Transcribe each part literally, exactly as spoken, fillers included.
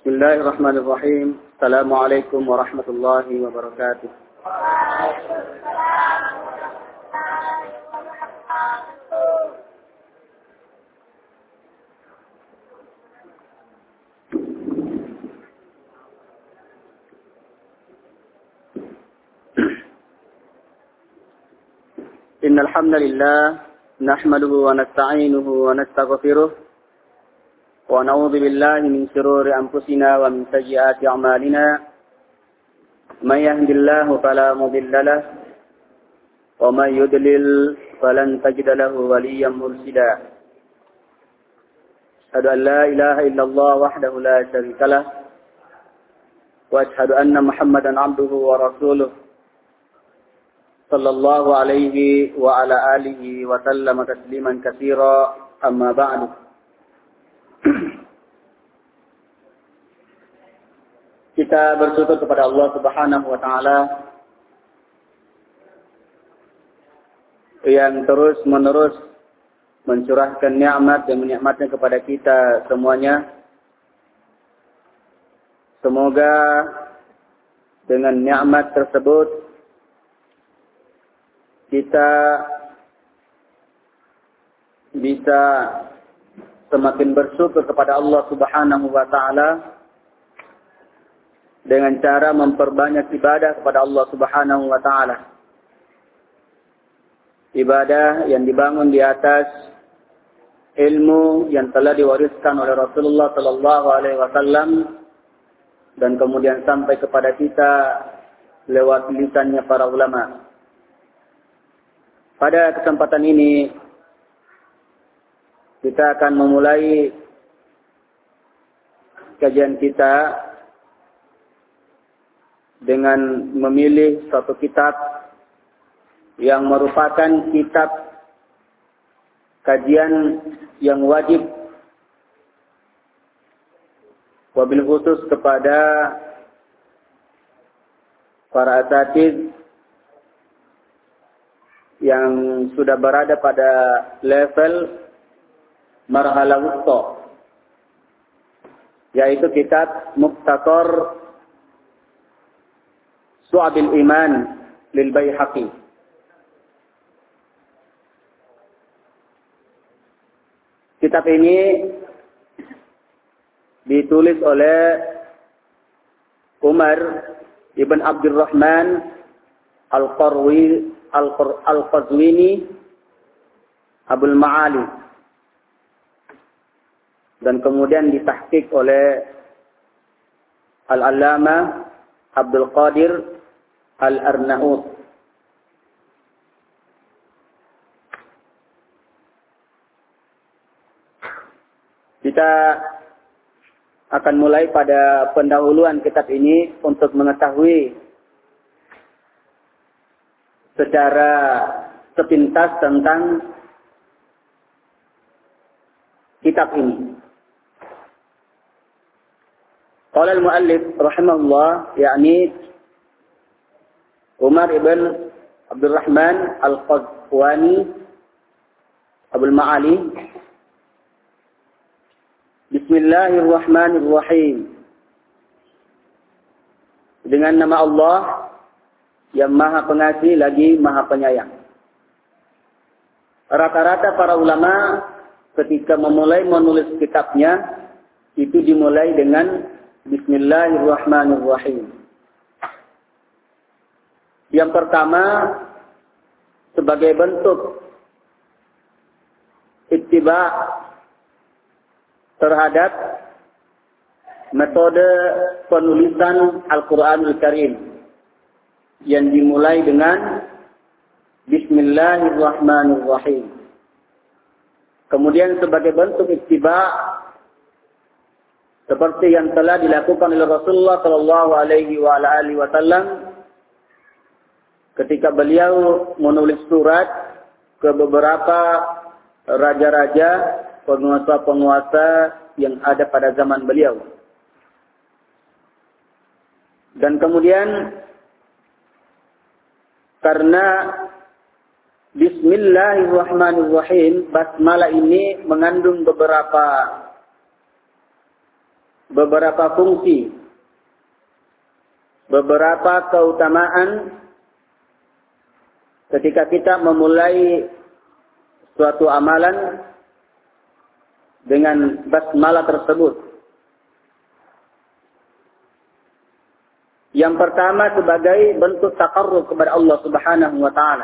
Bismillahirrahmanirrahim. Assalamualaikum warahmatullahi wabarakatuh. Innal hamdalillah nahmaduhu wa nasta'inuhu wa nastaghfiruh wa na'udzu billahi min shururi anfusina wa min sayyiati a'malina. May yahdihillahu fala mudilla lahu wa may yudlil falan tajida lahu waliyyan mursyida. Asyhadu an la ilaha illallah wahdahu la syarika lah wa asyhadu anna Muhammadan 'abduhu wa rasuluh sallallahu alaihi wa ala alihi wa sallama tasliman katsira, amma ba'du. Kita bersyukur kepada Allah Subhanahu wa taala yang terus-menerus mencurahkan nikmat dan menikmatnya kepada kita semuanya. Semoga dengan nikmat tersebut kita bisa semakin bersyukur kepada Allah Subhanahu wa taala dengan cara memperbanyak ibadah kepada Allah Subhanahu wa taala. Ibadah yang dibangun di atas ilmu yang telah diwariskan oleh Rasulullah sallallahu alaihi wasallam dan kemudian sampai kepada kita lewat lisannya para ulama. Pada kesempatan ini kita akan memulai kajian kita dengan memilih suatu kitab yang merupakan kitab kajian yang wajib, wabil khusus kepada para asatidz yang sudah berada pada level marhala wusta, yaitu kitab Mukhtasar Syu'abil Iman lil Baihaqi. Kitab ini ditulis oleh Umar ibn Abdurrahman Al-Qarwi Al-Qazwini Abul Ma'ali, dan kemudian ditahqiq oleh Al-Allamah Abdul Qadir Al-Arnaut. Kita akan mulai pada pendahuluan kitab ini untuk mengetahui secara sepintas tentang kitab ini. Qala al-muallif rahimahullah, yakni Umar ibn Abdurrahman Al-Qazwini Abul Ma'ali. Bismillahirrahmanirrahim. Dengan nama Allah yang Maha Pengasih lagi Maha Penyayang. Rata-rata para ulama ketika memulai menulis kitabnya itu dimulai dengan Bismillahirrahmanirrahim. Yang pertama, sebagai bentuk ittiba terhadap metode penulisan Al-Quranul Karim yang dimulai dengan Bismillahirrahmanirrahim. Kemudian sebagai bentuk ittiba seperti yang telah dilakukan oleh Rasulullah sallallahu alaihi wasallam ketika beliau menulis surat ke beberapa raja-raja, penguasa-penguasa yang ada pada zaman beliau. Dan kemudian karena Bismillahirrahmanirrahim, basmalah ini mengandung beberapa beberapa fungsi, beberapa keutamaan ketika kita memulai suatu amalan dengan basmalah tersebut. Yang pertama sebagai bentuk taqarrub kepada Allah Subhanahu wa taala.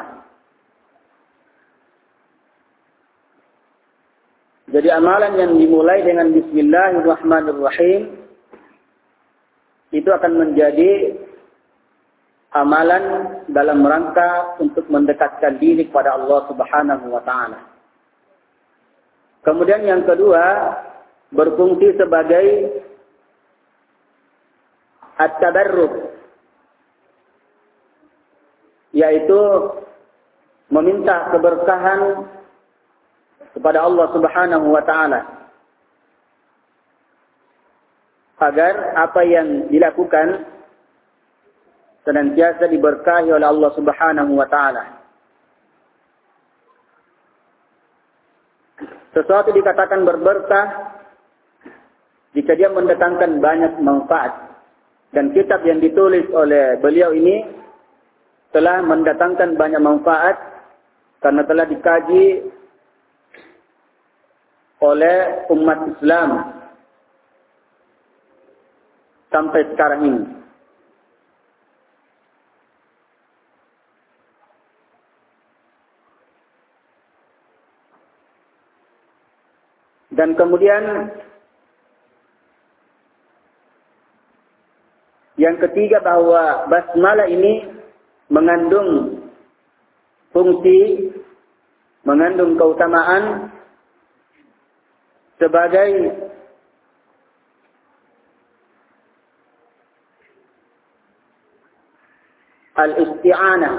Jadi amalan yang dimulai dengan Bismillahirrahmanirrahim itu akan menjadi amalan dalam rangka untuk mendekatkan diri kepada Allah Subhanahu wa taala. Kemudian yang kedua, berfungsi sebagai at-tabarruk, yaitu meminta keberkahan kepada Allah Subhanahu wa taala agar apa yang dilakukan senantiasa diberkahi oleh Allah Subhanahu wa taala. Sesuatu dikatakan berberkah jika dia mendatangkan banyak manfaat. Dan kitab yang ditulis oleh beliau ini telah mendatangkan banyak manfaat karena telah dikaji oleh umat Islam sampai sekarang ini. Dan kemudian yang ketiga, bahwa basmalah ini mengandung fungsi, mengandung keutamaan sebagai al-isti'anah,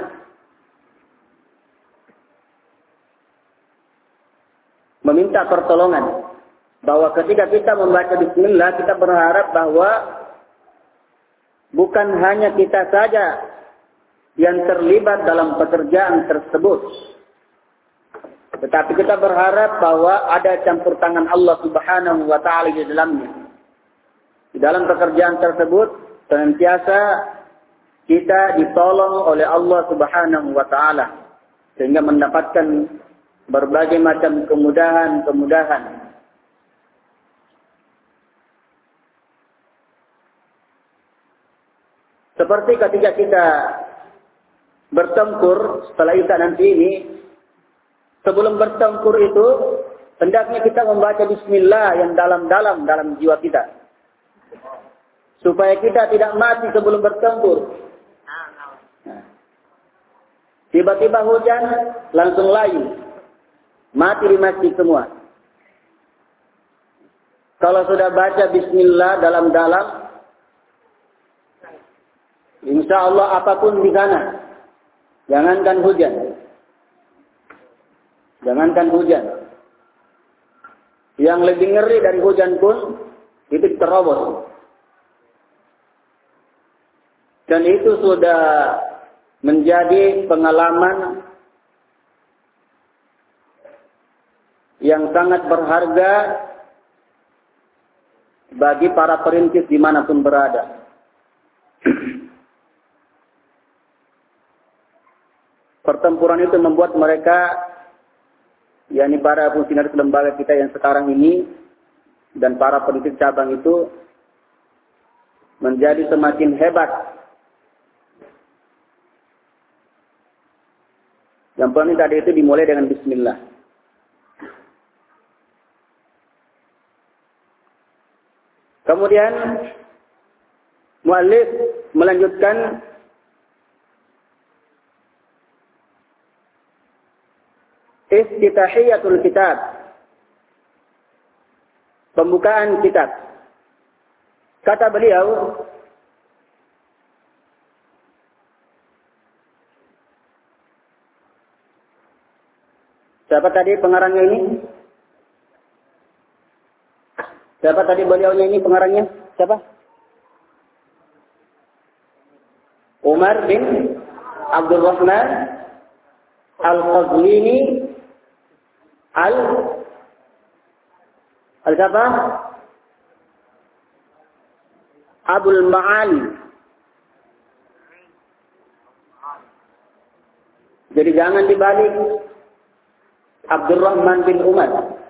meminta pertolongan. Bahwa ketika kita membaca bismillah, kita berharap bahwa bukan hanya kita saja yang terlibat dalam pekerjaan tersebut, tetapi kita berharap bahwa ada campur tangan Allah Subhanahu wa taala di dalamnya. Di dalam pekerjaan tersebut senantiasa kita ditolong oleh Allah Subhanahu wa taala sehingga mendapatkan berbagai macam kemudahan-kemudahan. Seperti ketika kita bertempur setelah Isya nanti ini, sebelum bertempur itu hendaknya kita membaca bismillah yang dalam-dalam dalam jiwa kita, supaya kita tidak mati sebelum bertempur. Tiba-tiba hujan, langsung layu, mati di masjid semua. Kalau sudah baca bismillah dalam-dalam, insya Allah apapun di sana, jangankan hujan, jangankan hujan, yang lebih ngeri dari hujan pun itu terobos. Dan itu sudah menjadi pengalaman yang sangat berharga bagi para perintis dimanapun berada. Pertempuran itu membuat mereka, yakni para fungsionaris lembaga kita yang sekarang ini dan para perintis cabang itu menjadi semakin hebat. Yang penting tadi itu dimulai dengan bismillah. Kemudian muallif melanjutkan Iftitahiyatul kitab, pembukaan kitab. Kata beliau, siapa tadi pengarangnya ini? Siapa tadi beliaunya ini pengarangnya? Siapa? Umar bin Abdul Rahman Al-Qazwini Al Al siapa? Abul Ma'ali. Jadi jangan dibalik Abdurrahman bin Umar.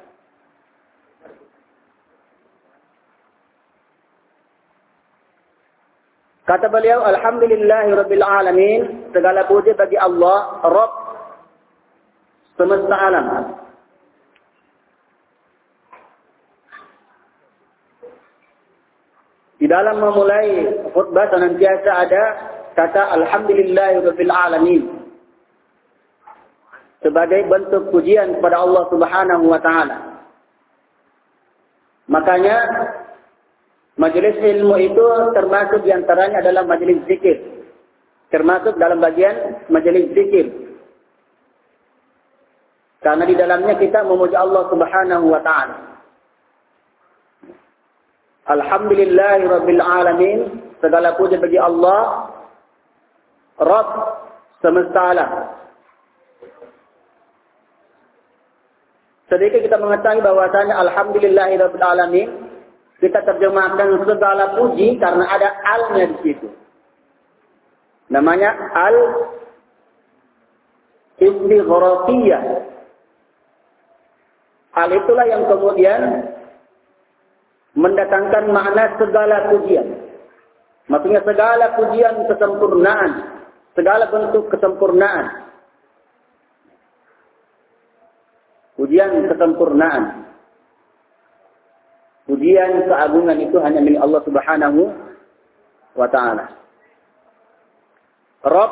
Kata beliau, Alhamdulillahi Rabbil Alamin, segala puji bagi Allah, Rabb semesta alam. Di dalam memulai khutbah senantiasa ada kata Alhamdulillahi Rabbil Alamin sebagai bentuk pujian kepada Allah Subhanahu wa taala. Makanya majelis ilmu itu termasuk diantaranya adalah majelis zikir. Termasuk dalam bagian majelis zikir. Karena di dalamnya kita memuji Allah Subhanahu wa ta'ala. Alhamdulillahi Rabbil Alamin. Segala puji bagi Allah, Rabb semesta alam. Sedikit kita mengetahui bahwasanya Alhamdulillahi Rabbil Alamin, kita terjemahkan segala puji karena ada al-nya di situ. Namanya al-istighraqiyah. Al itulah yang kemudian mendatangkan makna segala pujian. Maksudnya segala pujian kesempurnaan, segala bentuk kesempurnaan. Pujian kesempurnaan. Pujian keagungan itu hanya milik Allah Subhanahu wa ta'ala. Rabb.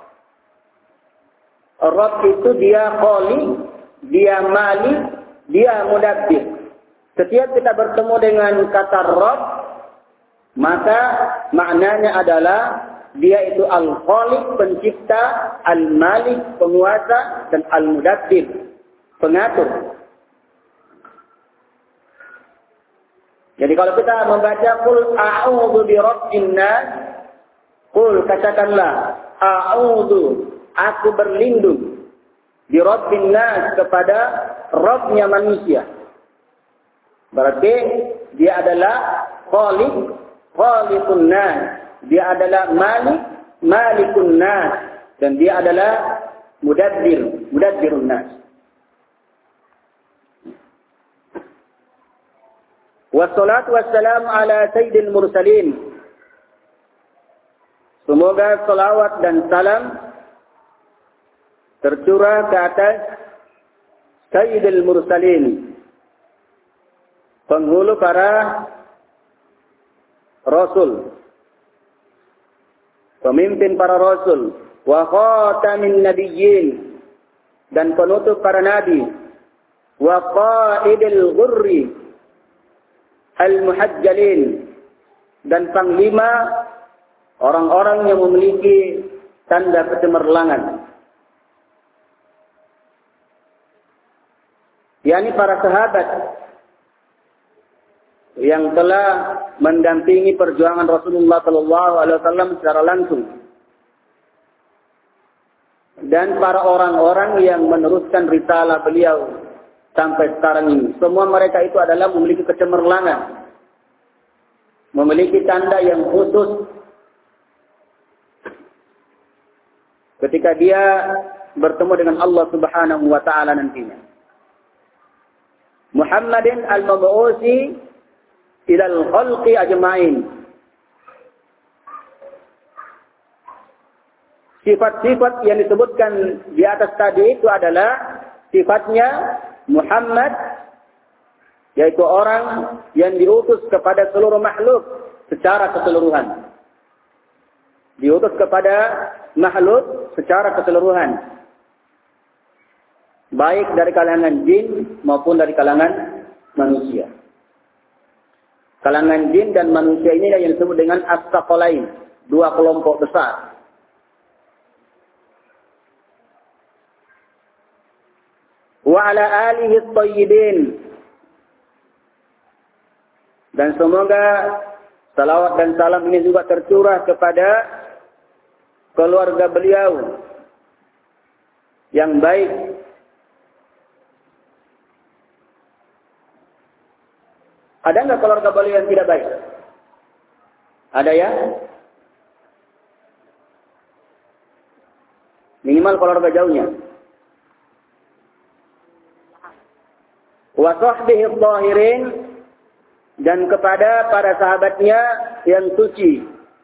Rabb itu dia Khaliq, dia Malik, dia Mudabbir. Setiap kita bertemu dengan kata Rabb, maka maknanya adalah dia itu Al-Khaliq, pencipta, Al-Malik, penguasa, dan Al-Mudabbir, pengatur. Jadi kalau kita membaca qul a'udzu bi rabbin nas, qul katakanlah a'udzu, aku berlindung bi rabbin nas, kepada Rabbnya manusia. Berarti dia adalah Khaliq, Khaliqun nas, dia adalah Malik, Malikun nas, dan dia adalah Mudabbir, Mudabbirun nas. Wassalatu wassalamu ala sayyidil mursalin. Semoga salawat dan salam tercurah ke atas sayyidil mursalin, penghulu para rasul, pemimpin para rasul, wa khatamin nabiyyin, dan penutup para nabi, wa qaidil ghurri al-muhajjalin, dan panglima orang-orang yang memiliki tanda kecemerlangan, yakni para sahabat yang telah mendampingi perjuangan Rasulullah Sallallahu Alaihi Wasallam secara langsung, dan para orang-orang yang meneruskan risalah beliau sampai sekarang ini. Semua mereka itu adalah memiliki kecemerlangan, memiliki tanda yang khusus ketika dia bertemu dengan Allah Subhanahu wa taala nantinya. Muhammadin al-mab'usi ilal khalqi ajma'in. Sifat-sifat yang disebutkan di atas tadi itu adalah sifatnya Muhammad, yaitu orang yang diutus kepada seluruh makhluk secara keseluruhan. Diutus kepada makhluk secara keseluruhan, baik dari kalangan jin maupun dari kalangan manusia. Kalangan jin dan manusia ini yang disebut dengan as-saqalain, dua kelompok besar. Wa ala alihi at-tayyibin, dan semoga salawat dan salam ini juga tercurah kepada keluarga beliau yang baik. Ada enggak keluarga beliau yang tidak baik? Ada ya? Minimal keluarga jauhnya. Wa sahbihi dhahirin, dan kepada para sahabatnya yang suci.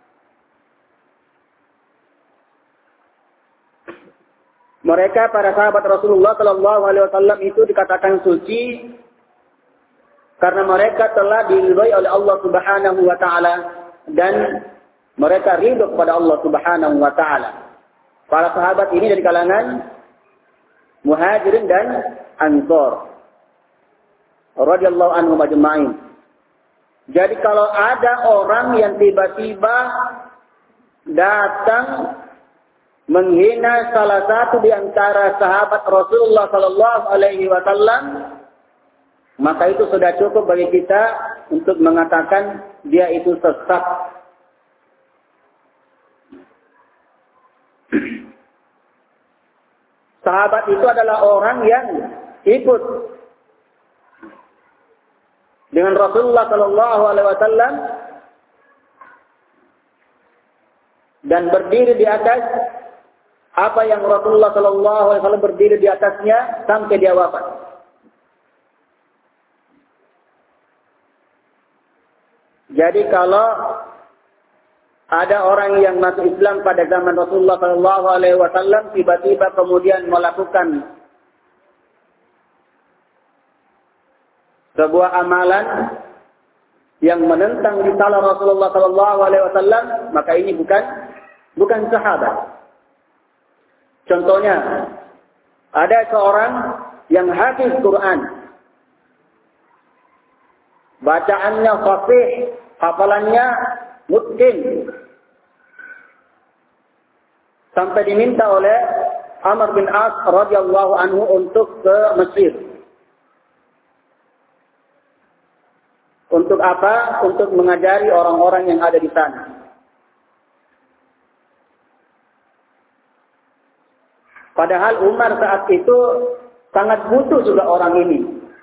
Mereka para sahabat Rasulullah Sallallahu Alaihi Wasallam itu dikatakan suci karena mereka telah diridhai oleh Allah Subhanahu Wa Taala dan mereka ridho kepada Allah Subhanahu Wa Taala. Para sahabat ini dari kalangan Muhajirin dan Ansor radhiyallahu anhum ajma'in. Jadi kalau ada orang yang tiba-tiba datang menghina salah satu di antara sahabat Rasulullah sallallahu alaihi wasallam, maka itu sudah cukup bagi kita untuk mengatakan dia itu sesat. Sahabat itu adalah orang yang ikut dengan Rasulullah sallallahu alaihi wasallam dan berdiri di atas apa yang Rasulullah sallallahu alaihi wasallam berdiri di atasnya sampai dia wafat. Jadi kalau ada orang yang masuk Islam pada zaman Rasulullah sallallahu alaihi wasallam tiba-tiba kemudian melakukan sebuah amalan yang menentang risalah Rasulullah sallallahu alaihi wasallam, maka ini bukan bukan sahabat. Contohnya, ada seorang yang hafiz Quran. Bacaannya fasih, hafalannya mutqin. Sampai diminta oleh Amr bin As radhiyallahu anhu untuk ke Mesir. Untuk apa? Untuk mengajari orang-orang yang ada di sana. Padahal Umar saat itu sangat butuh juga orang ini.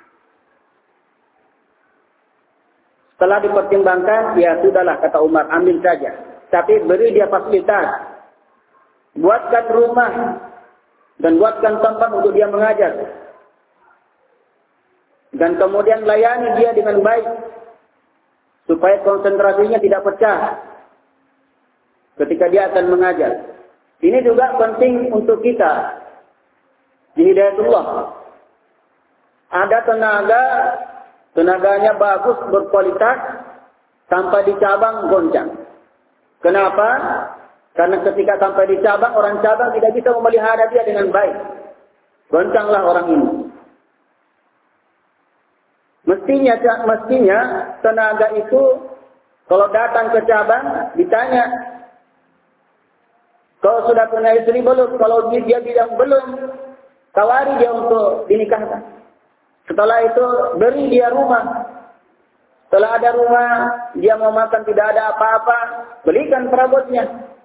Setelah dipertimbangkan, ya sudahlah kata Umar, ambil saja. Tapi beri dia fasilitas. Buatkan rumah dan buatkan tempat untuk dia mengajar. Dan kemudian layani dia dengan baik supaya konsentrasinya tidak pecah ketika dia akan mengajar. Ini juga penting untuk kita di Hidayatullah. Ada tenaga, tenaganya bagus, berkualitas, sampai di cabang goncang. Kenapa? Karena ketika sampai di cabang, orang cabang tidak bisa memelihara dia dengan baik. Goncanglah orang ini. Mestinya, mestinya tenaga itu kalau datang ke cabang ditanya, kalau sudah punya istri belum? Kalau dia bilang belum, tawari dia untuk dinikahkan. Setelah itu beri dia rumah. Setelah ada rumah, dia mau makan tidak ada apa-apa, belikan perabotnya.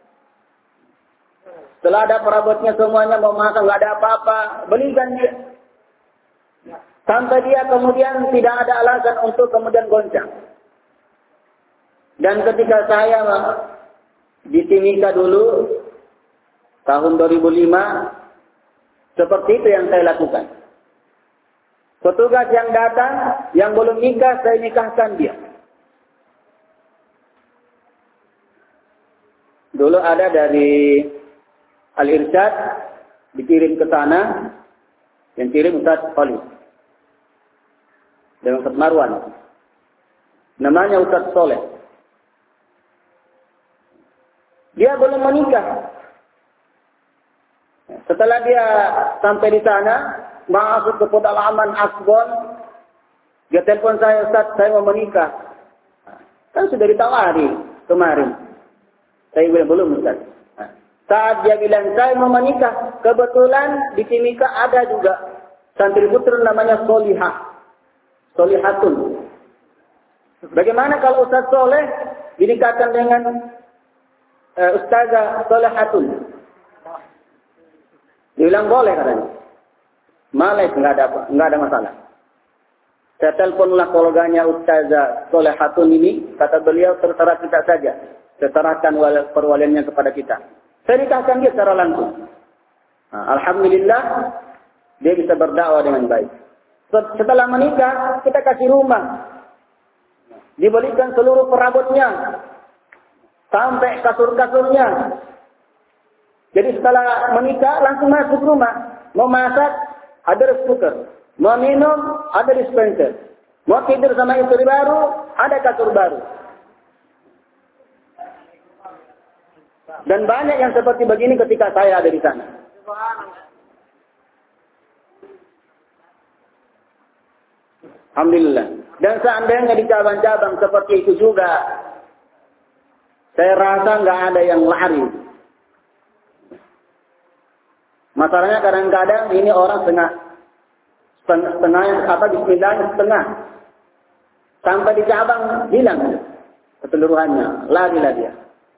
Setelah ada perabotnya semuanya, mau makan nggak ada apa-apa, belikan dia. Sampai dia kemudian tidak ada alasan untuk kemudian goncang. Dan ketika saya di Timika dulu, tahun dua ribu lima, seperti itu yang saya lakukan. Petugas yang datang, yang belum nikah, saya nikahkan dia. Dulu ada dari Al-Irsyad, dikirim ke sana, yang kirim Ustaz Khalid. Dan Ustaz Marwan. Namanya Ustaz Soleh. Dia belum menikah. Setelah dia sampai di sana, masuk ke pedalaman Asbon, dia telepon saya, Ustaz, saya mau menikah. Kan sudah ditawari kemarin. Saya bilang, belum Ustaz. Saat dia bilang, saya mau menikah, kebetulan di Timika ada juga santri putra namanya Solihah. Solihatun. Bagaimana kalau Ustaz Soleh dinikahkan dengan uh, Ustazah Solihatun? Dia bilang boleh katanya. Malek, nggak ada nggak ada masalah. Saya teleponlah keluarganya Ustazah Solehatun ini, kata beliau terserah kita saja. Serahkan perwaliannya kepada kita. Saya nikahkan dia secara langsung. Nah, Alhamdulillah, dia bisa berdakwah dengan baik. Setelah menikah, kita kasih rumah. Dibelikan seluruh perabotnya. Sampai kasur-kasurnya. Jadi setelah menikah, langsung masuk rumah. Mau masak, ada rice cooker. Mau minum, ada dispenser. Mau tidur sama istri baru, ada kasur baru. Dan banyak yang seperti begini ketika saya ada di sana. Alhamdulillah. Dan seandainya di cabang-cabang seperti itu juga, saya rasa nggak ada yang lari. Masalahnya kadang-kadang ini orang setengah, setengah apa bismillah setengah, sampai di cabang hilang keseluruhannya, larilah dia.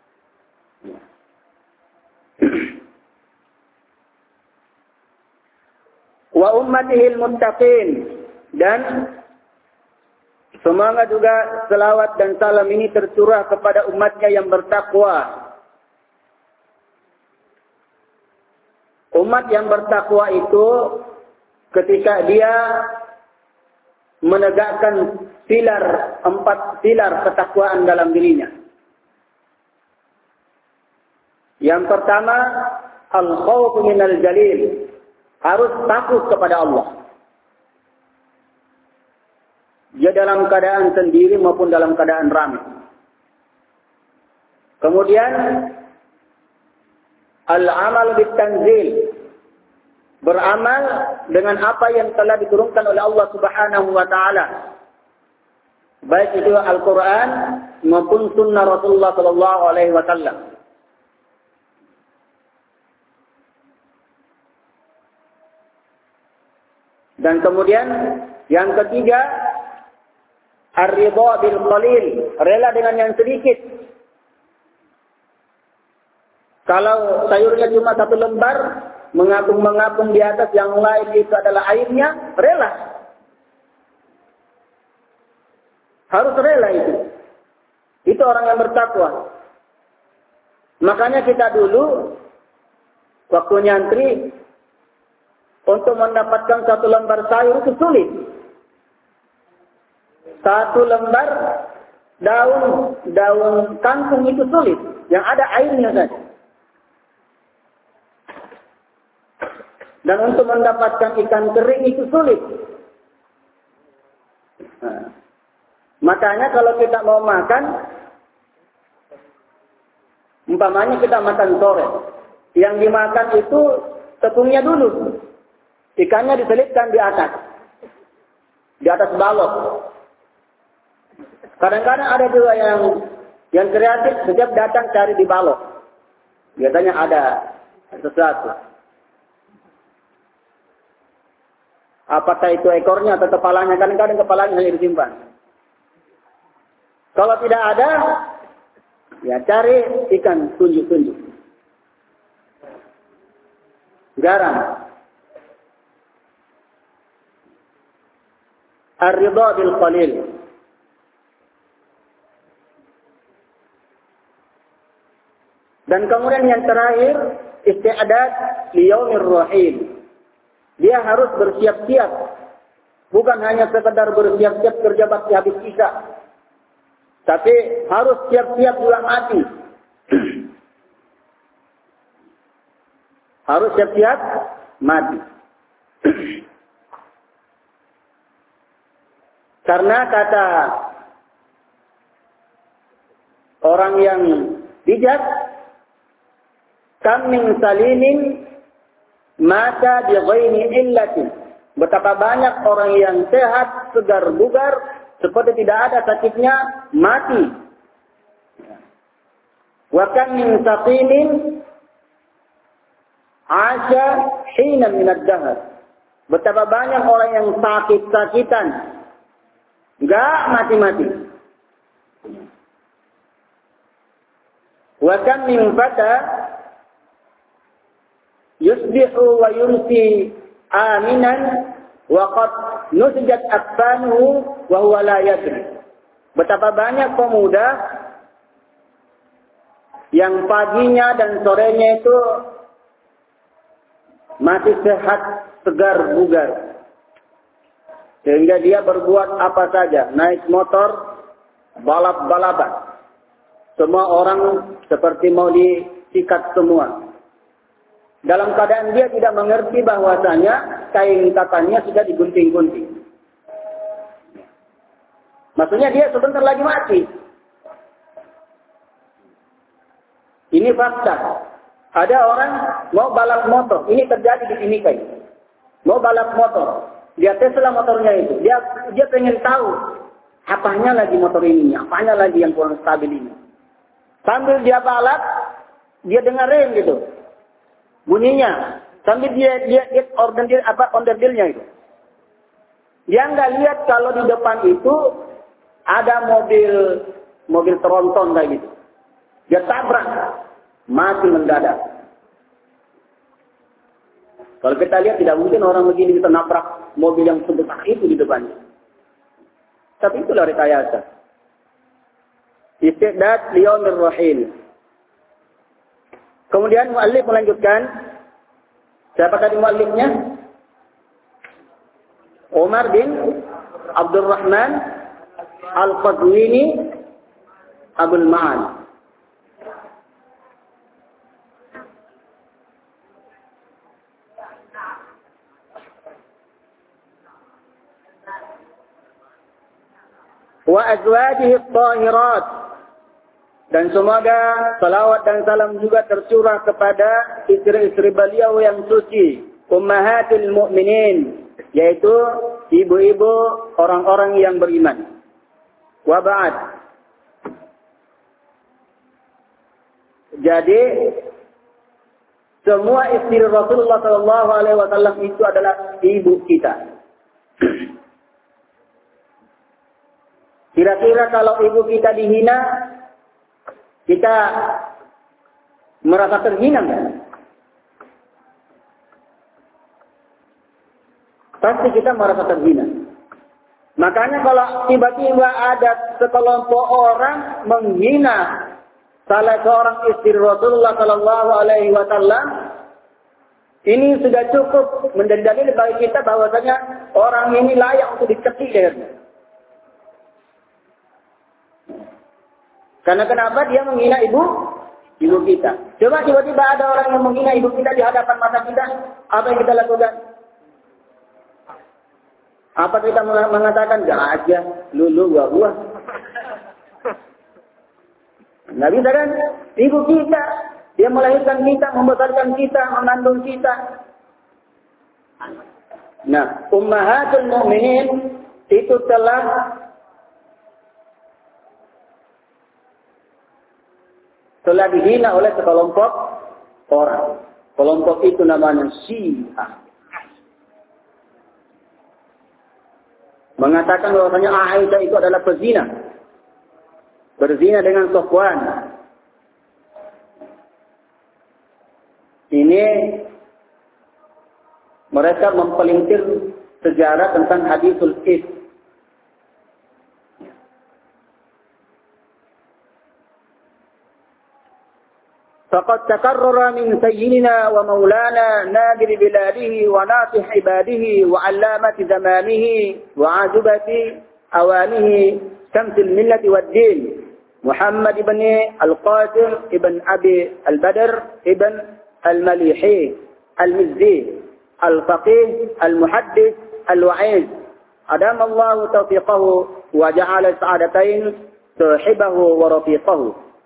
Wa ummatihil muttaqin, dan semoga juga selawat dan salam ini tercurah kepada umatnya yang bertakwa. Umat yang bertakwa itu ketika dia menegakkan pilar, empat pilar ketakwaan dalam dirinya. Yang pertama, al-khawf minal jalil. Harus takut kepada Allah. Dia dalam keadaan sendiri maupun dalam keadaan ramai. Kemudian al-amal bitanzil. Beramal dengan apa yang telah diturunkan oleh Allah Subhanahu wa taala. Baik itu Al-Qur'an maupun sunnah Rasulullah sallallahu alaihi wasallam. Dan kemudian yang ketiga, ar-ridha bil qalil, rela dengan yang sedikit. Kalau sayurnya cuma satu lembar, mengapung-mengapung di atas, yang lain itu adalah airnya, rela. Harus rela itu. Itu orang yang bertakwa. Makanya kita dulu, waktu nyantri, untuk mendapatkan satu lembar sayur itu sulit. Satu lembar daun daun kangkung itu sulit. Yang ada airnya saja. Dan untuk mendapatkan ikan kering itu sulit. Nah, makanya kalau kita mau makan, umpamanya kita makan sore, yang dimakan itu tepungnya dulu. Ikannya diselipkan di atas. Di atas balok. Kadang-kadang ada juga yang yang kreatif, setiap datang cari di balok. Biasanya ada sesuatu. Apakah itu ekornya atau kepalanya? Kadang-kadang kepalanya hanya disimpan. Kalau tidak ada, ya cari ikan tunjuk-tunjuk. Garam. Ar-ridha bil qalil. Dan kemudian yang terakhir, isti'dad li yaumir rahim. Dia harus bersiap-siap. Bukan hanya sekedar bersiap-siap kerja bakti habis isya. Tapi harus siap-siap juga mati. Harus siap-siap mati. Karena kata orang yang bijak, kam min salimin mata bi ghairi illatin. Betapa banyak orang yang sehat, segar bugar, seperti tidak ada sakitnya, mati. Wa kam min saqimin asya hina min ad-dahr. Betapa banyak orang yang sakit-sakitan, enggak mati-mati. Wa kam min fata yusbihu wa yumsi aminan wa qad nusijat akfanuhu wa huwa la yadri. Betapa banyak pemuda yang paginya dan sorenya itu masih sehat, segar, bugar. Sehingga dia berbuat apa saja, naik motor, balap-balapan. Semua orang seperti mau disikat semua. Dalam keadaan dia tidak mengerti bahwasanya kain katannya sudah digunting-gunting. Maksudnya dia sebentar lagi mati. Ini fakta. Ada orang mau balap motor. Ini terjadi di sini kayak. Mau balap motor. Dia Tesla motornya itu. Dia dia pengen tahu apanya lagi motor ini, apanya lagi yang kurang stabil ini. Sambil dia balap, dia dengerin gitu bunyinya. Sambil dia dia dia order apa order dealnya itu. Dia nggak lihat kalau di depan itu ada mobil mobil tronton kayak gitu. Dia tabrak, mati mendadak. Kalau kita lihat tidak mungkin orang begini bisa nabrak mobil yang sebesar itu di depannya. Tapi itulah rekayasa. Istiqdad liyaumir rahil. Kemudian muallif melanjutkan. Siapa tadi muallifnya? Umar bin Abdurrahman Al-Qazwini Abul Ma'an. Wa azwajihi at-tahirat, dan semoga salawat dan salam juga tercurah kepada istri-istri beliau yang suci, ummahatil mu'minin, yaitu ibu-ibu orang-orang yang beriman. Wa ba'd. Jadi semua istri Rasulullah sallallahu alaihi wasallam itu adalah ibu kita. Kira-kira kalau ibu kita dihina, kita merasa terhina kan? Pasti kita merasa terhina. Makanya kalau tiba-tiba ada sekelompok orang menghina salah seorang istri Rasulullah Sallallahu Alaihi Wasallam, ini sudah cukup menjadi dalil bagi kita bahwasanya orang ini layak untuk dicekik lehernya. Karena kenapa dia menghina ibu ibu kita? Coba tiba-tiba ada orang yang menghina ibu kita di hadapan mata kita, apa yang kita lakukan? Apa kita mengatakan gak aja, lulu gua gua? Nggak bisa kan? Ibu kita, dia melahirkan kita, membesarkan kita, mengandung kita. Nah, ummahatul mu'minin itu telah telah dihina oleh sekelompok orang. Kelompok itu namanya Syiah. Mengatakan bahwasanya Aisyah itu adalah pezina. Berzina dengan Sofwan. Ini mereka mempelintir sejarah tentang hadisul ifk. فقد تكرر من سيدنا ومولانا نادر بلاده وناصح عباده وعلامة زمانه وعازبة أوانه شمس الملة والدين محمد بن القاسم ابن أبي البدر ابن المليحي المزي الفقيه المحدث الوعيز أدام الله توفيقه وجعل السعادتين صاحبه ورفيقه.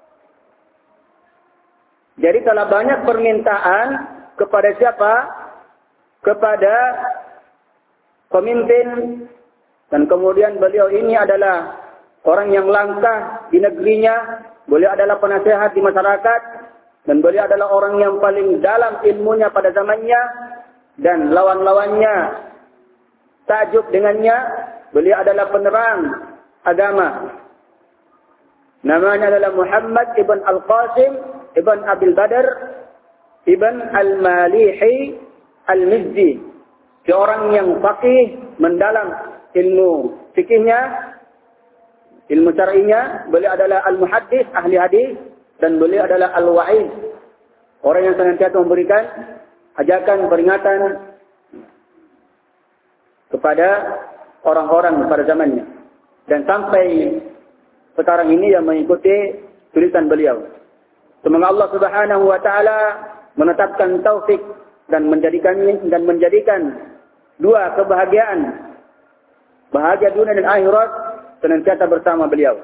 Jadi telah banyak permintaan kepada siapa? Kepada pemimpin, dan kemudian beliau ini adalah orang yang langka di negerinya, beliau adalah penasehat di masyarakat, dan beliau adalah orang yang paling dalam ilmunya pada zamannya, dan lawan-lawannya takjub dengannya. Beliau adalah penerang agama. Namanya adalah Muhammad ibn Al-Qasim Ibn Abil Badr Ibn Al-Malihi Al-Mizzi Seorang yang faqih, mendalam ilmu fikihnya, ilmu syar'inya, beliau adalah al-muhaddis, ahli hadis, dan beliau adalah al-wa'id, orang yang senantiasa memberikan ajakan, peringatan kepada orang-orang pada zamannya. Dan sampai sekarang ini yang mengikuti tulisan beliau. Semoga Allah Subhanahu wa taala menetapkan taufik dan menjadikannya dan menjadikan dua kebahagiaan, bahagia dunia dan akhirat, senantiasa bersama beliau.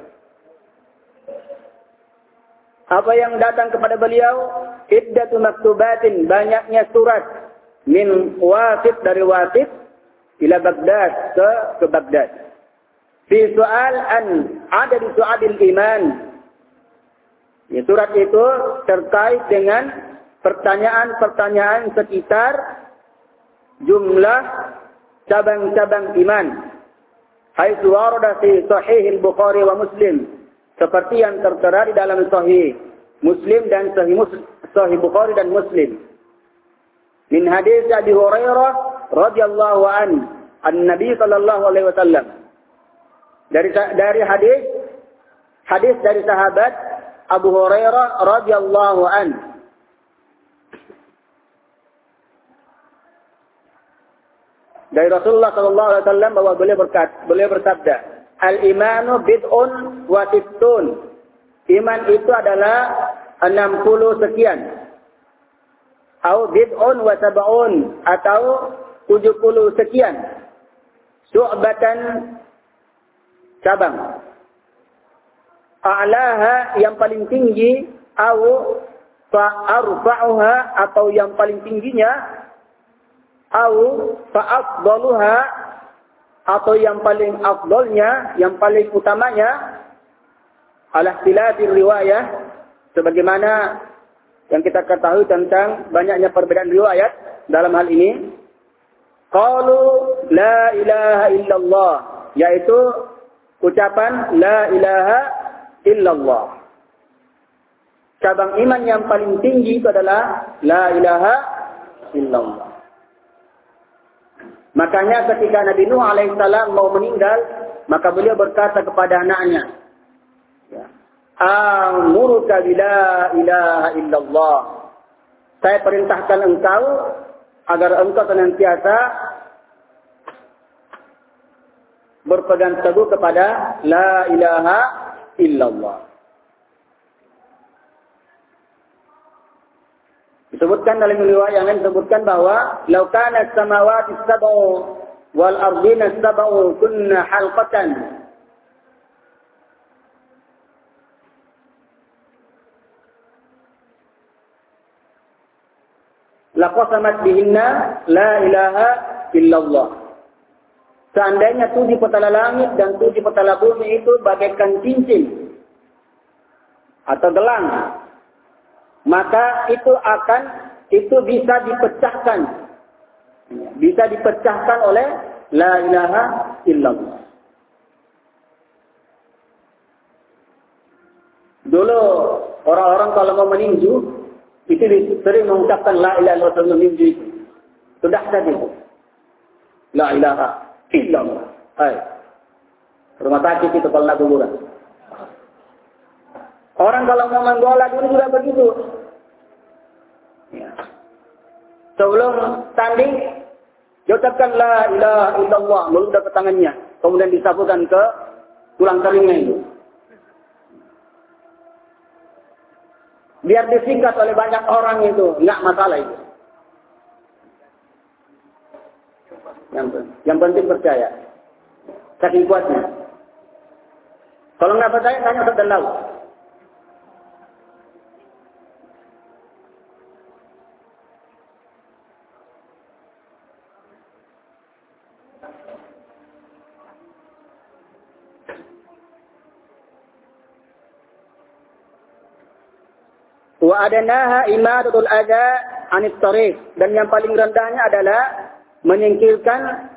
Apa yang datang kepada beliau? Iddatu maktubatin, banyaknya surat min wasit, dari wasit ila Baghdad, ke ke Baghdad. Fi soal an ada di soalil iman. Ya, surat itu terkait dengan pertanyaan-pertanyaan sekitar jumlah cabang-cabang iman. Haitsu warada fi sahih al-Bukhari wa Muslim, seperti yang tertera di dalam sahih Muslim dan sahih Muslim, sahih Bukhari dan Muslim. Min hadis Abi Hurairah radhiyallahu an an-Nabi sallallahu alaihi wasallam. Dari dari hadis hadis dari sahabat Abu Hurairah radhiyallahu an. Dari Rasulullah sallallahu alaihi wasallam bahwa beliau berkata, beliau bersabda, al-imanu bid'un wa sittun. Iman itu adalah enam puluh sekian. Au bid'un wa sab'un, atau tujuh puluh sekian. Syu'batan, cabang. A'laha, yang paling tinggi, au fa'arfa'uha, atau yang paling tingginya, au fa'afdaluha, atau yang paling afdalnya, yang paling utamanya, ala ikhtilafir riwayah, sebagaimana yang kita ketahui tentang banyaknya perbedaan riwayat dalam hal ini. Qalu la ilaha illallah, yaitu ucapan la ilaha illallah. Cabang iman yang paling tinggi itu adalah la ilaha illallah. Makanya ketika Nabi Nuh alaihissalam mau meninggal, maka beliau berkata kepada anaknya, amuruka bila ilaha illallah. Saya perintahkan engkau agar engkau senantiasa berpegang teguh kepada la ilaha illallah. Disebutkan dalam riwayat yang lain, disebutkan bahwa law kana as-samawati as-sab'u wal ardina as-sab'u kunna halqatan, laqasamat bihinna la ilaha illallah. Seandainya tujuh petala langit dan tujuh petala bumi itu bagaikan cincin atau gelang, maka itu akan itu bisa dipecahkan, bisa dipecahkan oleh la ilaha illallah. Dulu orang-orang kalau mau meninju itu sering mengucapkan la ilaha illallah sebelum meninju itu. Sudah tadi la ilaha illallah. Hai, rumah sakit itu kalau nak kuburan. Orang kalau mau menggola dulu juga begitu. Ya. Sebelum tanding, diucapkan la ilaha illallah, meludah ke tangannya, kemudian disapukan ke tulang telingnya itu. Biar disingkat oleh banyak orang itu, enggak masalah itu. Yang, yang penting percaya. Saking kuatnya. Kalau enggak percaya, tanya Ustaz Dalau. Wa adanaha imadatul adza anit tariq, dan yang paling rendahnya adalah menyingkirkan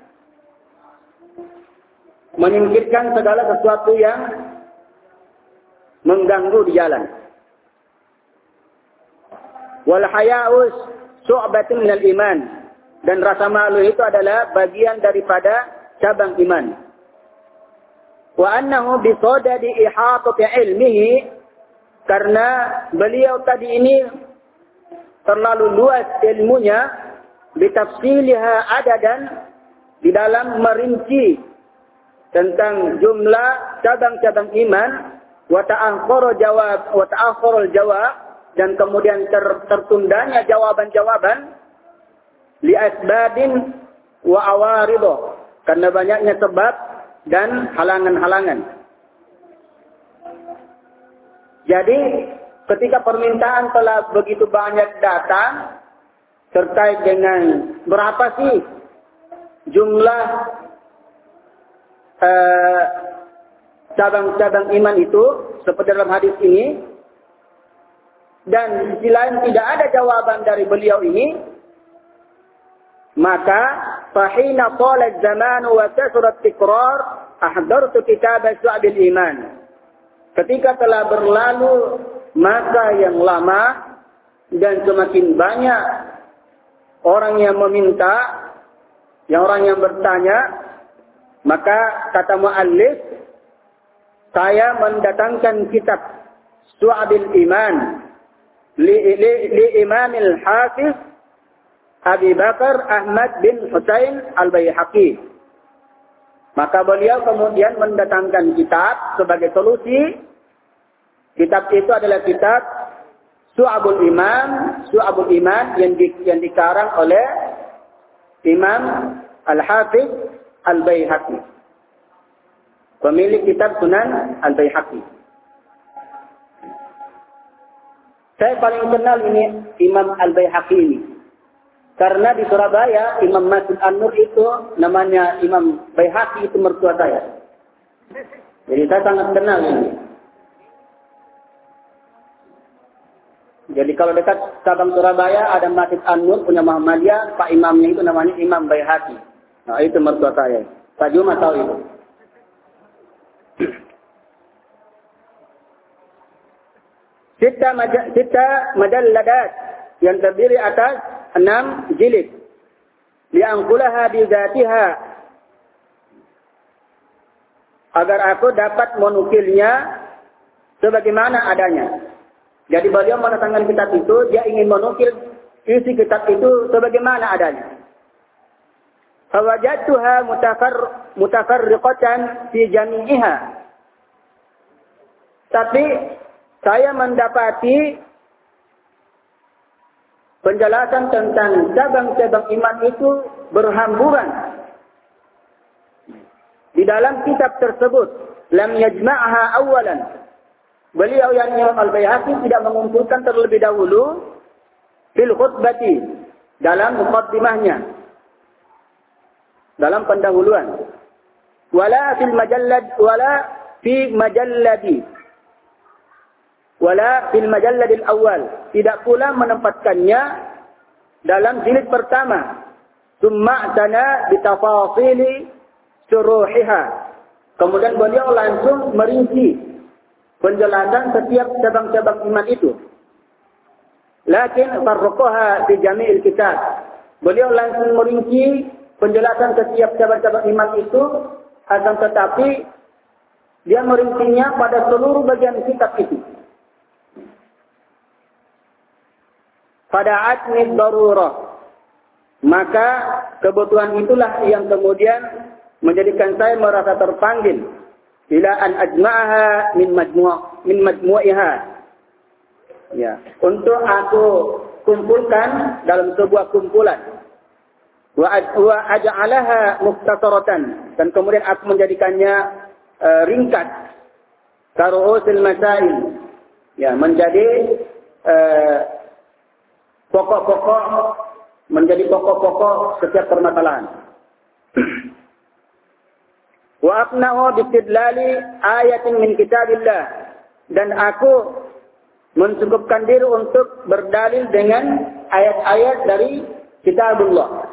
menyingkirkan segala sesuatu yang mengganggu di jalan. Wal haya'us syu'batun minal iman, Dan rasa malu itu adalah bagian daripada cabang iman. Wa annahu bisadadi ihatati ilmihi, karena beliau tadi ini terlalu luas ilmunya, bitafsiliha adadan, di dalam merinci tentang jumlah cabang-cabang iman, wa ta'akhkhara jawab wa ta'akhkhara jawab, dan kemudian ter, tertundanya jawaban-jawaban, li asbabin wa awaridh, karena banyaknya sebab dan halangan-halangan. Jadi ketika permintaan telah begitu banyak datang terkait dengan berapa sih jumlah uh, cabang-cabang iman itu, seperti dalam hadis ini, dan di sisi lain tidak ada jawaban dari beliau ini, maka fahina tala zaman wa kasrat tikrar ahdartu kitab Syu'abil Iman. Ketika telah berlalu masa yang lama dan semakin banyak orang yang meminta, yang orang yang bertanya, maka kata muallif, saya mendatangkan kitab Syu'abil Iman li, li, li Imamil Hafiz Abi Bakar Ahmad bin Husain Al-Baihaqi. Maka beliau kemudian mendatangkan kitab sebagai solusi. Kitab itu adalah kitab Syu'abul Iman, Syu'abul Iman yang, di, yang dikarang oleh Imam Al-Hafiz Al-Baihaqi, pemilik kitab Sunan Al-Baihaqi. Saya paling kenal ini Imam Al-Baihaqi ini, karena di Surabaya Imam Masjid An-Nur itu namanya Imam Baihaqi, itu mertua saya. Jadi saya sangat kenal ini. Jadi kalau dekat cabang Surabaya ada Masjid An-Nur punya Muhammadiyah, Pak Imamnya itu namanya Imam Baihaqi. Nah, itu mertua saya. Pak Juma tahu itu. Sita maja, sita majalladat yang terdiri atas enam jilid. Li'anqulaha bizatiha, agar aku dapat menukilnya sebagaimana adanya. Jadi beliau mendatangkan kitab itu, dia ingin menukil isi kitab itu sebagaimana adanya. Fawajadtuha mutafar mutafarriqatan fi jami'iha. Tapi saya mendapati penjelasan tentang cabang-cabang iman itu berhamburan di dalam kitab tersebut. Lam yajma'aha awalan. Beliau yang Imam Al-Baihaqi tidak mengumpulkan terlebih dahulu fil khutbati, dalam muqaddimahnya, dalam pendahuluan. Wala fil majallad, wala fi majalladi, wala fil majalladil awal, tidak pula menempatkannya dalam jilid pertama. Summa tana bitafasili syuruhiha, kemudian beliau langsung merinci penjelasan setiap cabang-cabang iman itu. Lakin farraqaha fi jami'il kitab, beliau langsung merinci penjelasan setiap cabang-cabang iman itu, akan tetapi dia merincinya pada seluruh bagian kitab itu. Pada atnid darurah, maka kebutuhan itulah yang kemudian menjadikan saya merasa terpanggil ila an ajma'aha min majmu' min majmu'iha, ya, untuk aku kumpulkan dalam sebuah kumpulan. Wa aj'alaha mukhtasaratan, dan kemudian aku menjadikannya uh, ringkas. Karu'usil masail, ya, menjadi uh, pokok-pokok, menjadi pokok-pokok setiap permasalahan. Wa aqna'u bistidlali ayatin min kitabillah, dan aku mencukupkan diri untuk berdalil dengan ayat-ayat dari kitabullah.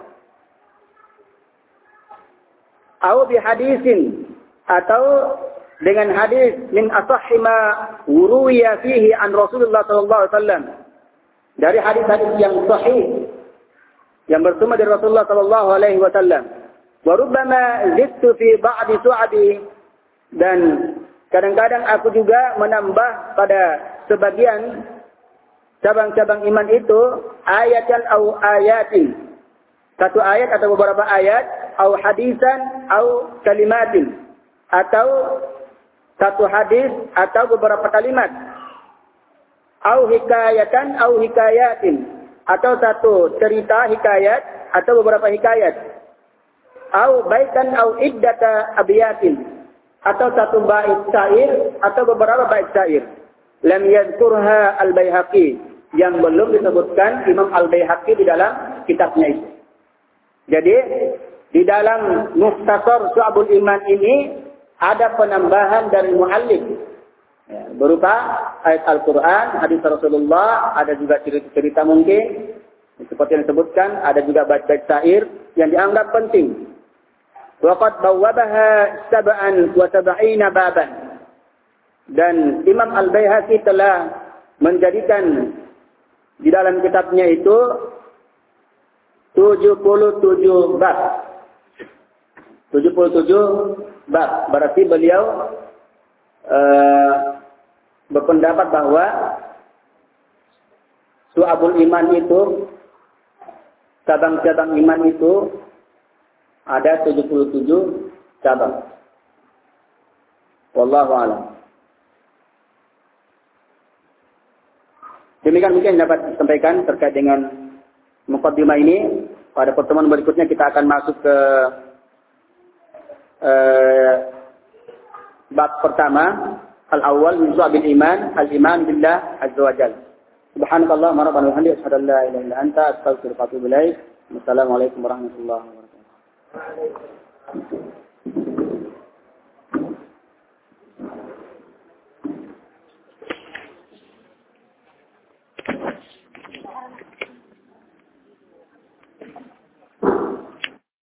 Au bi hadisin, atau dengan hadis min asahhi ma wuruya fihi an Rasulullah sallallahu alaihi wasallam, dari hadis-hadis yang sahih yang bersumber dari Rasulullah sallallahu alaihi wasallam. Wa rubbama zidtu fi ba'di su'adi, dan kadang-kadang aku juga menambah pada sebagian cabang-cabang iman itu ayatan au ayatin. Satu ayat atau beberapa ayat, au hadisan au kalimatin, atau satu hadis atau beberapa kalimat. Au hikayatan au hikayatin, atau satu cerita hikayat atau beberapa hikayat. Au baitan au iddata abiyatin, atau satu bait syair atau beberapa bait syair. Lam yadhkurha al-Baihaqi, yang belum disebutkan Imam Al-Baihaqi di dalam kitabnya itu. Jadi di dalam Mukhtasar Syu'abul Iman ini ada penambahan dari muallif, ya, berupa ayat Al-Quran, hadis Rasulullah, ada juga cerita-cerita mungkin seperti yang disebutkan, ada juga bait-bait syair yang dianggap penting. Waqad bawwabaha sab'an wa sab'ina baban, dan Imam Al-Baihaqi telah menjadikan di dalam kitabnya itu tujuh puluh tujuh bab. tujuh puluh tujuh bab. Berarti beliau uh, berpendapat bahwa Syu'abul Iman itu, cabang-cabang iman itu ada tujuh puluh tujuh cabang. Wallahu a'lam. Demikian mungkin dapat disampaikan terkait dengan muqaddimah ini. Pada pertemuan berikutnya kita akan masuk ke eh, bab pertama, al-awwal min syu'abil iman, al-iman billah azza wa jalla. Subhanakallahumma rabbana wa bihamdika asyhadu an la ilaha illa anta astaghfiruka wa atubu ilaik. Wassalamualaikum warahmatullahi wabarakatuh.